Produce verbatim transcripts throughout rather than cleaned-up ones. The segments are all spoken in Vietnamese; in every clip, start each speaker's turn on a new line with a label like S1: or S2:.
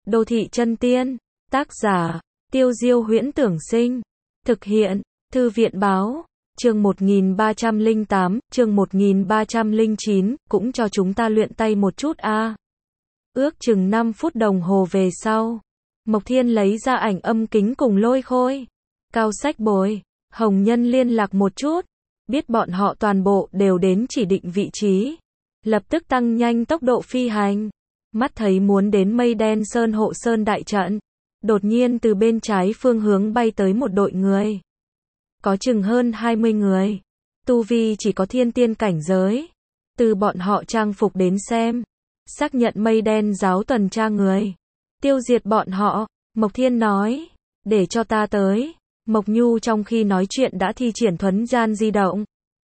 S1: Đô thị chân tiên. Tác giả, Tiêu Diêu Huyễn Tưởng Sinh. Thực hiện, Thư viện Báo. Chương một nghìn ba trăm lẻ tám, chương một nghìn ba trăm lẻ chín, cũng cho chúng ta luyện tay một chút a. À. Ước chừng năm phút đồng hồ về sau, Mộc Thiên lấy ra ảnh âm kính cùng Lôi Khôi, Cao Sách Bồi, Hồng Nhân liên lạc một chút, biết bọn họ toàn bộ đều đến chỉ định vị trí, lập tức tăng nhanh tốc độ phi hành. Mắt thấy muốn đến Mây Đen Sơn hộ sơn đại trận, đột nhiên từ bên trái phương hướng bay tới một đội người. Có chừng hơn hai mươi người, tu vi chỉ có thiên tiên cảnh giới. Từ bọn họ trang phục đến xem, xác nhận Mây Đen giáo tuần tra người, tiêu diệt bọn họ. Mộc Thiên nói, để cho ta tới. Mộc Nhu trong khi nói chuyện đã thi triển thuấn gian di động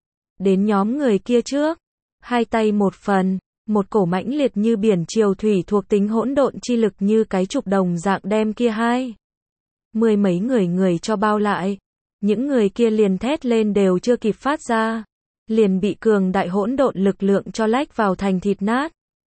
S1: đến nhóm người kia trước, hai tay một phần, một cổ mãnh liệt như biển triều thủy thuộc tính hỗn độn chi lực như cái trục đồng dạng đem kia hai mười mấy người người cho bao lại. Những người kia liền thét lên đều chưa kịp phát ra, liền bị cường đại hỗn độn lực lượng cho lách vào thành thịt nát.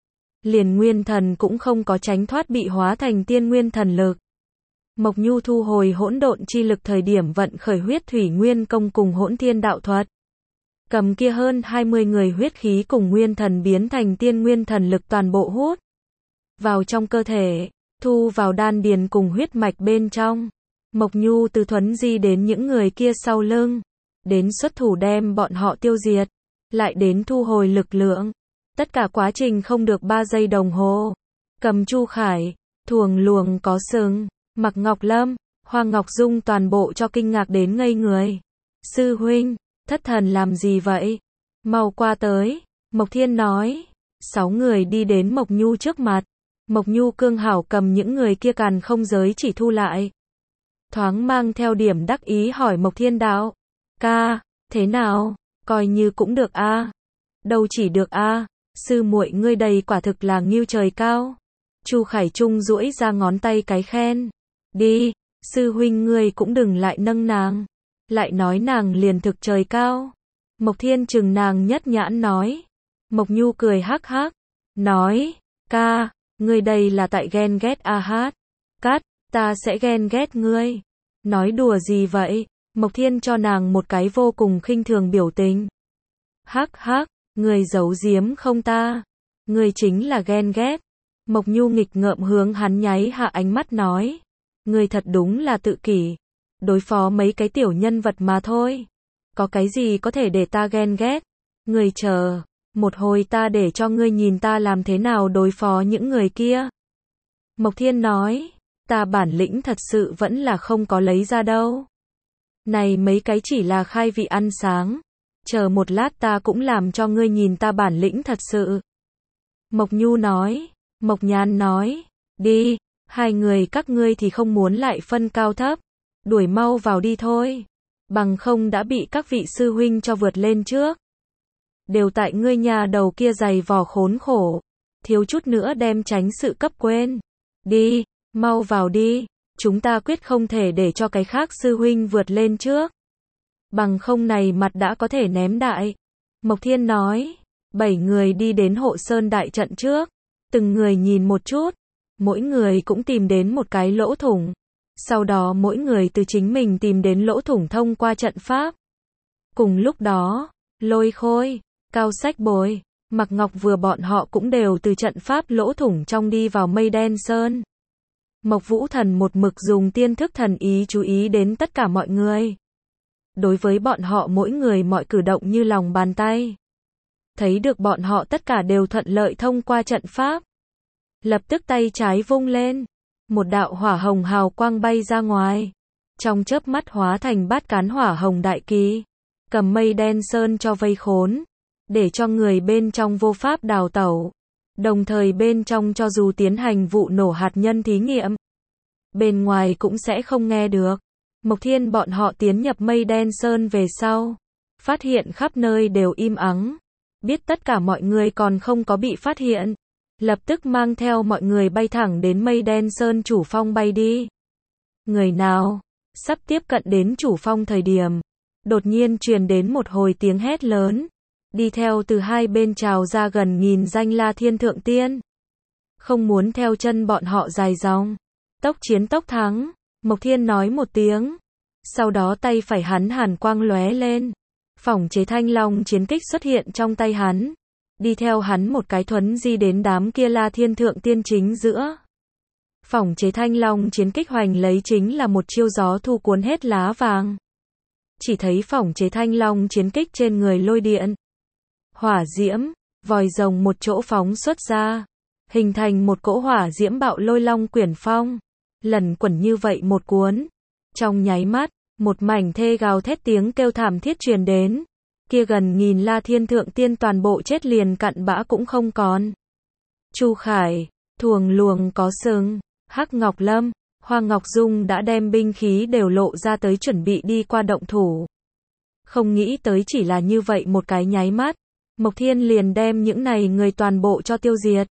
S1: Liền nguyên thần cũng không có tránh thoát bị hóa thành tiên nguyên thần lực. Mộc Nhu thu hồi hỗn độn chi lực thời điểm vận khởi huyết thủy nguyên công cùng hỗn thiên đạo thuật. Cầm kia hơn hai mươi người huyết khí cùng nguyên thần biến thành tiên nguyên thần lực toàn bộ hút vào trong cơ thể, thu vào đan điền cùng huyết mạch bên trong. Mộc Nhu từ thuấn di đến những người kia sau lưng, đến xuất thủ đem bọn họ tiêu diệt, lại đến thu hồi lực lượng. Tất cả quá trình không được ba giây đồng hồ. Cầm Chu Khải, Thuồng Luồng có sừng, Mạc Ngọc Lâm, Hoa Ngọc Dung toàn bộ cho kinh ngạc đến ngây người. Sư huynh, thất thần làm gì vậy? Mau qua tới. Mộc Thiên nói. Sáu người đi đến Mộc Nhu trước mặt. Mộc Nhu cương hảo cầm những người kia càn không giới chỉ thu lại. Thoáng mang theo điểm đắc ý hỏi Mộc Thiên đạo. Ca, thế nào? Coi như cũng được a. À? Đâu chỉ được a. À? Sư muội ngươi đầy quả thực là ngưu trời cao. Chu Khải Trung duỗi ra ngón tay cái khen. Đi, sư huynh ngươi cũng đừng lại nâng nàng. Lại nói nàng liền thực trời cao. Mộc Thiên chừng nàng nhất nhãn nói. Mộc Nhu cười hắc hắc. Nói, ca, ngươi đây là tại ghen ghét a hát. Cắt, ta sẽ ghen ghét ngươi. Nói đùa gì vậy? Mộc Thiên cho nàng một cái vô cùng khinh thường biểu tình. Hắc hắc, ngươi giấu giếm không ta? Ngươi chính là ghen ghét. Mộc Nhu nghịch ngợm hướng hắn nháy hạ ánh mắt nói. Ngươi thật đúng là tự kỷ. Đối phó mấy cái tiểu nhân vật mà thôi. Có cái gì có thể để ta ghen ghét? Ngươi chờ, một hồi ta để cho ngươi nhìn ta làm thế nào đối phó những người kia. Mộc Thiên nói, ta bản lĩnh thật sự vẫn là không có lấy ra đâu. Này mấy cái chỉ là khai vị ăn sáng. Chờ một lát ta cũng làm cho ngươi nhìn ta bản lĩnh thật sự. Mộc Nhu nói, Mộc Nhan nói, đi, hai người các ngươi thì không muốn lại phân cao thấp. Đuổi mau vào đi thôi. Bằng không đã bị các vị sư huynh cho vượt lên trước. Đều tại ngươi nhà đầu kia dày vò khốn khổ. Thiếu chút nữa đem tránh sự cấp quên. Đi, mau vào đi. Chúng ta quyết không thể để cho cái khác sư huynh vượt lên trước. Bằng không này mặt đã có thể ném đại. Mộc Thiên nói. Bảy người đi đến hộ sơn đại trận trước. Từng người nhìn một chút. Mỗi người cũng tìm đến một cái lỗ thủng. Sau đó mỗi người từ chính mình tìm đến lỗ thủng thông qua trận pháp. Cùng lúc đó, Lôi Khôi, Cao Sách Bồi, Mạc Ngọc vừa bọn họ cũng đều từ trận pháp lỗ thủng trong đi vào Mây Đen Sơn. Mộc Vũ Thần một mực dùng tiên thức thần ý chú ý đến tất cả mọi người. Đối với bọn họ mỗi người mọi cử động như lòng bàn tay. Thấy được bọn họ tất cả đều thuận lợi thông qua trận pháp. Lập tức tay trái vung lên. Một đạo hỏa hồng hào quang bay ra ngoài. Trong chớp mắt hóa thành bát cán hỏa hồng đại kỳ. Cầm Mây Đen Sơn cho vây khốn. Để cho người bên trong vô pháp đào tẩu. Đồng thời bên trong cho dù tiến hành vụ nổ hạt nhân thí nghiệm. Bên ngoài cũng sẽ không nghe được. Mộc Thiên bọn họ tiến nhập Mây Đen Sơn về sau. Phát hiện khắp nơi đều im ắng. Biết tất cả mọi người còn không có bị phát hiện. Lập tức mang theo mọi người bay thẳng đến Mây Đen Sơn chủ phong bay đi. Người nào? Sắp tiếp cận đến chủ phong thời điểm. Đột nhiên truyền đến một hồi tiếng hét lớn. Đi theo từ hai bên trào ra gần nghìn danh La Thiên Thượng Tiên. không muốn theo chân bọn họ dài dòng. Tốc chiến tốc thắng, Mộc Thiên nói một tiếng. Sau đó tay phải hắn hàn quang lóe lên. Phỏng chế thanh long chiến kích xuất hiện trong tay hắn. Đi theo hắn một cái thuấn di đến đám kia La Thiên Thượng Tiên chính giữa. Phỏng chế thanh long chiến kích hoành lấy chính là một chiêu gió thu cuốn hết lá vàng. Chỉ thấy phỏng chế thanh long chiến kích trên người lôi điện, hỏa diễm, vòi rồng một chỗ phóng xuất ra, hình thành một cỗ hỏa diễm bạo lôi long quyển phong, lần quẩn như vậy một cuốn. Trong nháy mắt, một mảnh thê gào thét tiếng kêu thảm thiết truyền đến, kia gần nghìn La Thiên Thượng Tiên toàn bộ chết liền cặn bã cũng không còn. Chu Khải, Thuồng Luồng có sừng, Hắc Ngọc Lâm, Hoa Ngọc Dung đã đem binh khí đều lộ ra tới chuẩn bị đi qua động thủ. Không nghĩ tới chỉ là như vậy một cái nháy mắt, Mộc Thiên liền đem những này người toàn bộ cho tiêu diệt.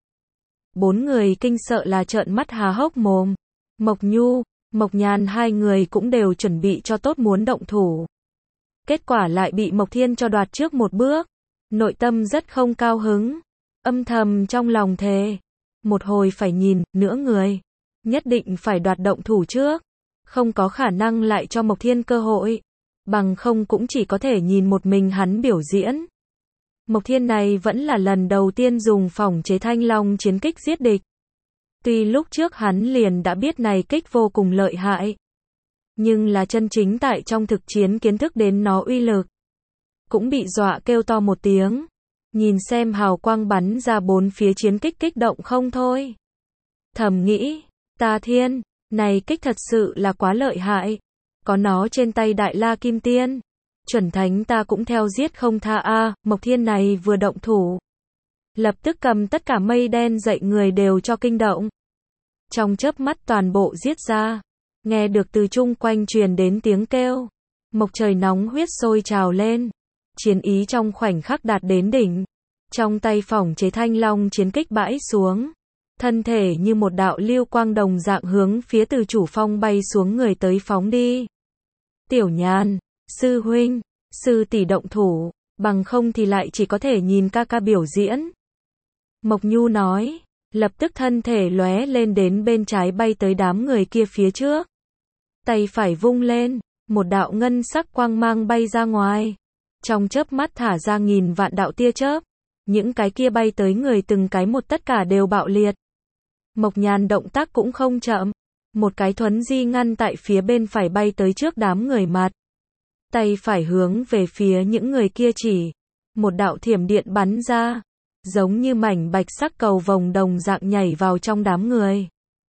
S1: Bốn người kinh sợ là trợn mắt há hốc mồm. Mộc Nhu, Mộc Nhàn hai người cũng đều chuẩn bị cho tốt muốn động thủ. Kết quả lại bị Mộc Thiên cho đoạt trước một bước. Nội tâm rất không cao hứng. Âm thầm trong lòng thề. Một hồi phải nhìn, nữa người. Nhất định phải đoạt động thủ trước. Không có khả năng lại cho Mộc Thiên cơ hội. Bằng không cũng chỉ có thể nhìn một mình hắn biểu diễn. Mộc Thiên này vẫn là lần đầu tiên dùng phỏng chế thanh long chiến kích giết địch. Tuy lúc trước hắn liền đã biết này kích vô cùng lợi hại. Nhưng là chân chính tại trong thực chiến kiến thức đến nó uy lực. Cũng bị dọa kêu to một tiếng. Nhìn xem hào quang bắn ra bốn phía chiến kích kích động không thôi. Thầm nghĩ, ta thiên, này kích thật sự là quá lợi hại. Có nó trên tay Đại La Kim Tiên. Chuẩn thánh ta cũng theo giết không tha a. À, Mộc Thiên này vừa động thủ. Lập tức cầm tất cả mây đen dậy người đều cho kinh động. Trong chớp mắt toàn bộ giết ra. Nghe được từ chung quanh truyền đến tiếng kêu. Mộc Trời nóng huyết sôi trào lên. Chiến ý trong khoảnh khắc đạt đến đỉnh. Trong tay phỏng chế thanh long chiến kích bãi xuống. Thân thể như một đạo lưu quang đồng dạng hướng phía từ chủ phong bay xuống người tới phóng đi. Tiểu Nhàn, sư huynh, sư tỷ động thủ, bằng không thì lại chỉ có thể nhìn ca ca biểu diễn. Mộc Nhu nói, lập tức thân thể lóe lên đến bên trái bay tới đám người kia phía trước. Tay phải vung lên, một đạo ngân sắc quang mang bay ra ngoài. Trong chớp mắt thả ra nghìn vạn đạo tia chớp. Những cái kia bay tới người từng cái một tất cả đều bạo liệt. Mộc Nhàn động tác cũng không chậm. Một cái thuấn di ngăn tại phía bên phải bay tới trước đám người mặt. Tay phải hướng về phía những người kia chỉ. Một đạo thiểm điện bắn ra. Giống như mảnh bạch sắc cầu vồng đồng dạng nhảy vào trong đám người.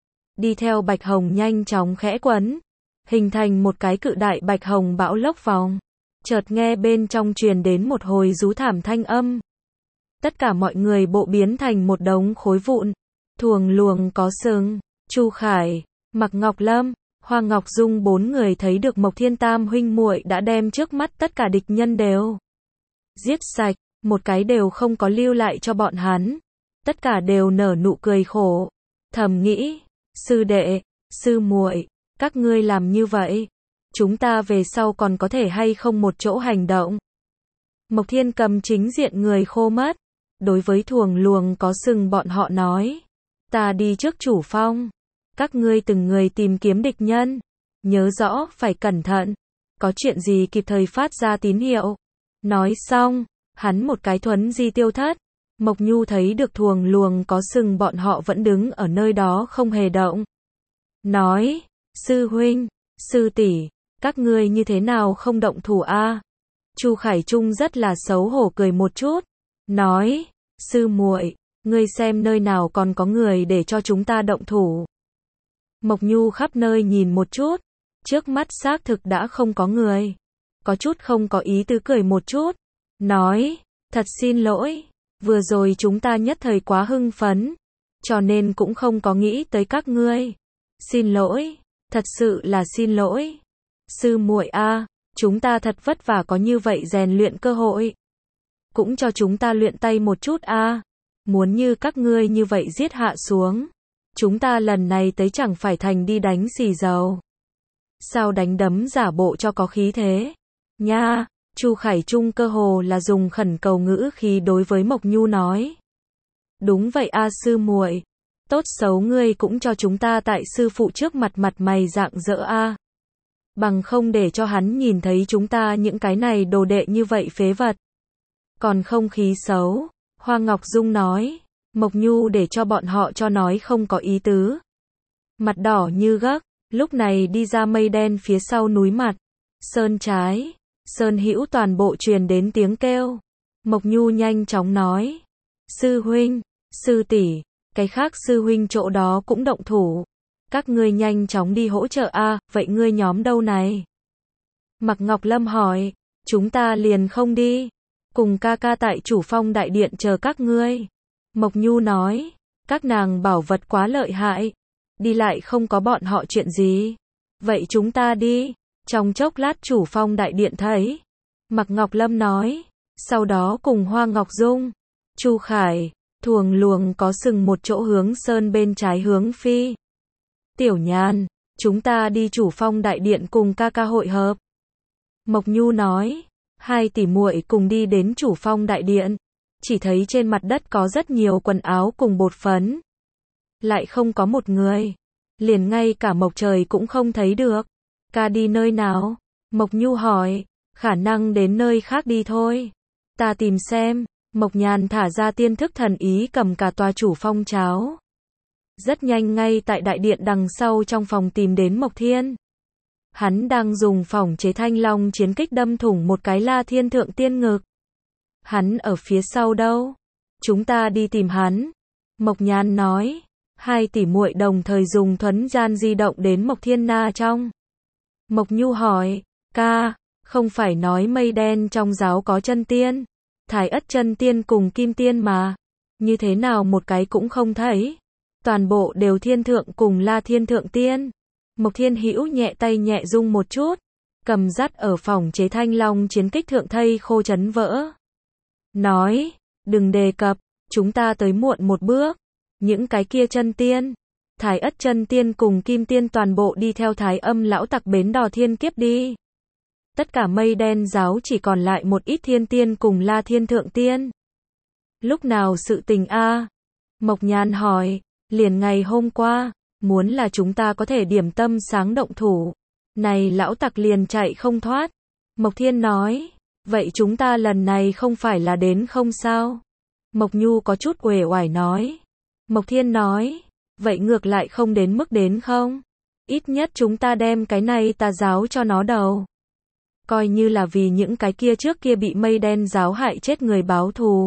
S1: Đi theo bạch hồng nhanh chóng khẽ quấn. Hình thành một cái cự đại bạch hồng bão lốc vòng. Chợt nghe bên trong truyền đến một hồi rú thảm thanh âm. Tất cả mọi người bộ biến thành một đống khối vụn. Thuồng Luồng có sừng, Chu Khải, Mạc Ngọc Lâm, Hoa Ngọc Dung bốn người thấy được Mộc Thiên tam huynh muội đã đem trước mắt tất cả địch nhân đều giết sạch, một cái đều không có lưu lại cho bọn hắn. Tất cả đều nở nụ cười khổ. Thầm nghĩ, sư đệ, sư muội, các ngươi làm như vậy, chúng ta về sau còn có thể hay không một chỗ hành động. Mộc Thiên cầm chính diện người khô mất. Đối với Thuồng Luồng có sừng bọn họ nói. Ta đi trước chủ phong. Các ngươi từng người tìm kiếm địch nhân. Nhớ rõ, phải cẩn thận. Có chuyện gì kịp thời phát ra tín hiệu. Nói xong, hắn một cái thuấn di tiêu thất. Mộc Nhu thấy được Thuồng Luồng có sừng bọn họ vẫn đứng ở nơi đó không hề động. Nói, sư huynh, sư tỷ, các ngươi như thế nào không động thủ a? Chu Khải Trung rất là xấu hổ cười một chút. Nói, sư muội, ngươi xem nơi nào còn có người để cho chúng ta động thủ. Mộc Nhu khắp nơi nhìn một chút. Trước mắt xác thực đã không có người. Có chút không có ý tứ cười một chút. Nói, thật xin lỗi. Vừa rồi chúng ta nhất thời quá hưng phấn. Cho nên cũng không có nghĩ tới các ngươi. Xin lỗi. Thật sự là xin lỗi. Sư muội a, chúng ta thật vất vả có như vậy rèn luyện cơ hội. Cũng cho chúng ta luyện tay một chút a. Muốn như các ngươi như vậy giết hạ xuống. Chúng ta lần này tới chẳng phải thành đi đánh xì dầu. Sao đánh đấm giả bộ cho có khí thế. Nha, Chu Khải Trung cơ hồ là dùng khẩn cầu ngữ khí đối với Mộc Nhu nói. Đúng vậy a sư muội. tốt xấu ngươi cũng cho chúng ta tại sư phụ trước mặt mặt mày rạng rỡ a. Bằng không để cho hắn nhìn thấy chúng ta những cái này đồ đệ như vậy phế vật. Còn không khí xấu, Hoa Ngọc Dung nói, Mộc Nhu để cho bọn họ cho nói không có ý tứ. Mặt đỏ như gấc, lúc này đi ra mây đen phía sau núi mặt, sơn trái, sơn hữu toàn bộ truyền đến tiếng kêu. Mộc Nhu nhanh chóng nói, sư huynh, sư tỷ, cái khác sư huynh chỗ đó cũng động thủ. Các ngươi nhanh chóng đi hỗ trợ a, vậy ngươi nhóm đâu này? Mạc Ngọc Lâm hỏi, chúng ta liền không đi, cùng ca ca tại Chủ Phong đại điện chờ các ngươi. Mộc Nhu nói, các nàng bảo vật quá lợi hại, đi lại không có bọn họ chuyện gì. Vậy chúng ta đi, trong chốc lát Chủ Phong đại điện thấy. Mạc Ngọc Lâm nói, sau đó cùng Hoa Ngọc Dung, Chu Khải, Thuồng Luồng có sừng một chỗ hướng sơn bên trái hướng phi. Tiểu Nhàn, chúng ta đi Chủ Phong đại điện cùng ca ca hội hợp. Mộc Nhu nói, hai tỷ muội cùng đi đến Chủ Phong đại điện, chỉ thấy trên mặt đất có rất nhiều quần áo cùng bột phấn. Lại không có một người, liền ngay cả Mộc Trời cũng không thấy được. Ca đi nơi nào? Mộc Nhu hỏi, khả năng đến nơi khác đi thôi. Ta tìm xem. Mộc Nhàn thả ra tiên thức thần ý cầm cả tòa Chủ Phong cháo. Rất nhanh ngay tại đại điện đằng sau trong phòng tìm đến Mộc Thiên. Hắn đang dùng phỏng chế thanh long chiến kích đâm thủng một cái La Thiên Thượng Tiên ngực. Hắn ở phía sau đâu? Chúng ta đi tìm hắn. Mộc Nhàn nói. Hai tỷ muội đồng thời dùng thuấn gian di động đến Mộc Thiên Na trong. Mộc Nhu hỏi, ca, không phải nói mây đen trong giáo có chân tiên, Thái Ất chân tiên cùng kim tiên mà, như thế nào một cái cũng không thấy, toàn bộ đều thiên thượng cùng La Thiên Thượng Tiên. Mộc Thiên Hữu nhẹ tay nhẹ rung một chút, cầm dắt ở phòng chế thanh long chiến kích thượng thây khô chấn vỡ. Nói, đừng đề cập, chúng ta tới muộn một bước, những cái kia chân tiên, Thái Ất chân tiên cùng kim tiên toàn bộ đi theo Thái Âm lão tặc bến đò thiên kiếp đi. Tất cả mây đen giáo chỉ còn lại một ít thiên tiên cùng La Thiên Thượng Tiên. Lúc nào sự tình a? Mộc Nhàn hỏi, liền ngày hôm qua, muốn là chúng ta có thể điểm tâm sáng động thủ. Này lão tặc liền chạy không thoát. Mộc Thiên nói, vậy chúng ta lần này không phải là đến không sao? Mộc Nhu có chút uể oải nói. Mộc Thiên nói, vậy ngược lại không đến mức đến không? Ít nhất chúng ta đem cái này tà giáo cho nó đầu. Coi như là vì những cái kia trước kia bị mây đen giáo hại chết người báo thù.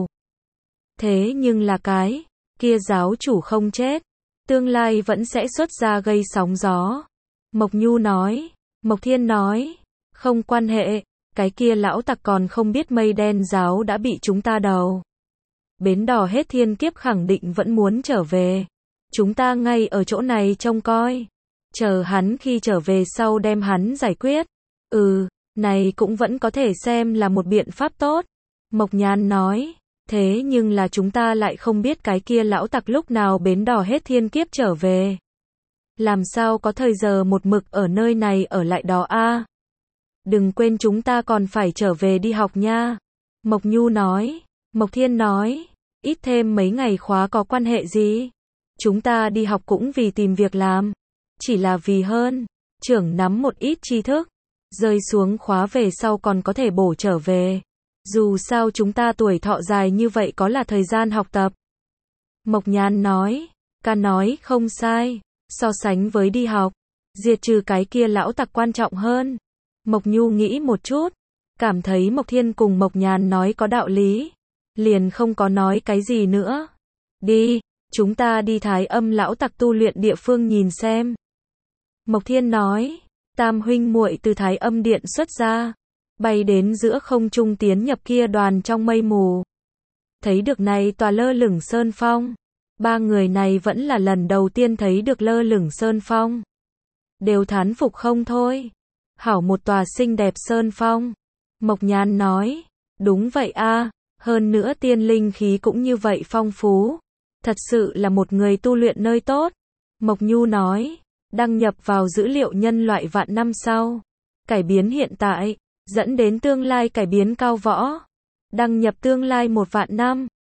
S1: Thế nhưng là cái kia giáo chủ không chết, tương lai vẫn sẽ xuất ra gây sóng gió. Mộc Nhu nói. Mộc Thiên nói, không quan hệ, cái kia lão tặc còn không biết mây đen giáo đã bị chúng ta đầu. Bến đò hết thiên kiếp khẳng định vẫn muốn trở về. Chúng ta ngay ở chỗ này trông coi. Chờ hắn khi trở về sau đem hắn giải quyết. Ừ, này cũng vẫn có thể xem là một biện pháp tốt. Mộc Nhàn nói, thế nhưng là chúng ta lại không biết cái kia lão tặc lúc nào bến đò hết thiên kiếp trở về. Làm sao có thời giờ một mực ở nơi này ở lại đó a? Đừng quên chúng ta còn phải trở về đi học nha. Mộc Nhu nói. Mộc Thiên nói, ít thêm mấy ngày khóa có quan hệ gì? Chúng ta đi học cũng vì tìm việc làm. Chỉ là vì hơn, trưởng nắm một ít tri thức. Rơi xuống khóa về sau còn có thể bổ trở về. Dù sao chúng ta tuổi thọ dài như vậy có là thời gian học tập. Mộc Nhàn nói, ca nói không sai. So sánh với đi học, diệt trừ cái kia lão tặc quan trọng hơn. Mộc Nhu nghĩ một chút, cảm thấy Mộc Thiên cùng Mộc Nhàn nói có đạo lý, liền không có nói cái gì nữa. Đi, chúng ta đi Thái Âm lão tặc tu luyện địa phương nhìn xem. Mộc Thiên nói, tam huynh muội từ Thái Âm điện xuất ra, bay đến giữa không trung tiến nhập kia đoàn trong mây mù. Thấy được này tòa lơ lửng sơn phong. Ba người này vẫn là lần đầu tiên thấy được lơ lửng sơn phong. Đều thán phục không thôi. Hảo một tòa xinh đẹp sơn phong. Mộc Nhàn nói, đúng vậy a, hơn nữa tiên linh khí cũng như vậy phong phú. Thật sự là một người tu luyện nơi tốt. Mộc Nhu nói, đăng nhập vào dữ liệu nhân loại vạn năm sau. Cải biến hiện tại, dẫn đến tương lai cải biến cao võ. Đăng nhập tương lai một vạn năm.